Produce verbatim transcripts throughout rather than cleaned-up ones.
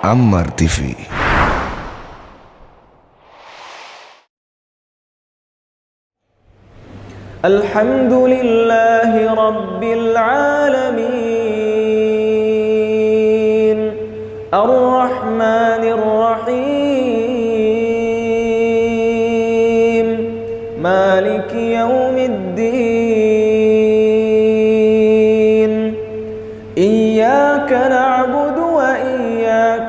Ammar T V. الحمد لله رب العالمين الرحمن الرحيم مالك يوم الدين إياك نعبد وإياك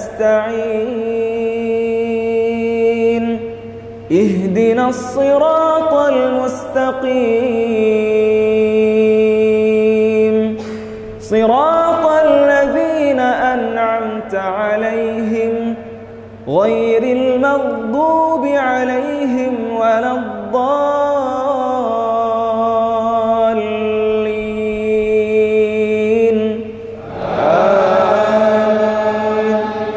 نستعين اهدنا الصراط المستقيم صراط الذين أنعمت عليهم غير المغضوب عليهم ولا الضالين آمين.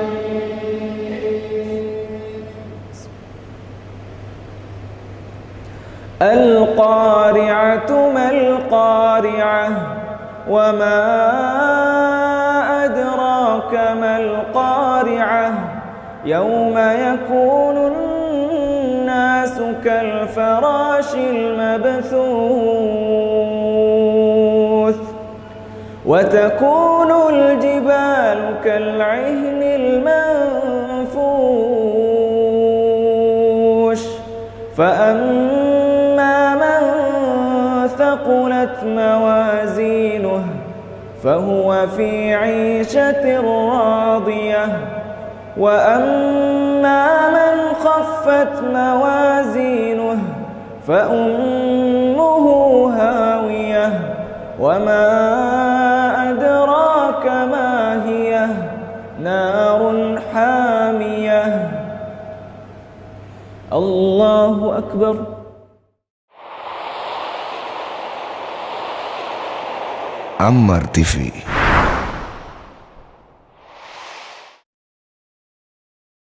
القارعة ما القارعة وما أدراك ما القارعة يوم يكون الناس كالفراش المبثوث وتكون الجبال كالعهن المنفوش فأما من ثقلت موازينه فهو في عيشة راضية وأما من خفت موازينه فأمه هاوية وما أدراك ما هي نار حامية. الله أكبر. Ammar T V.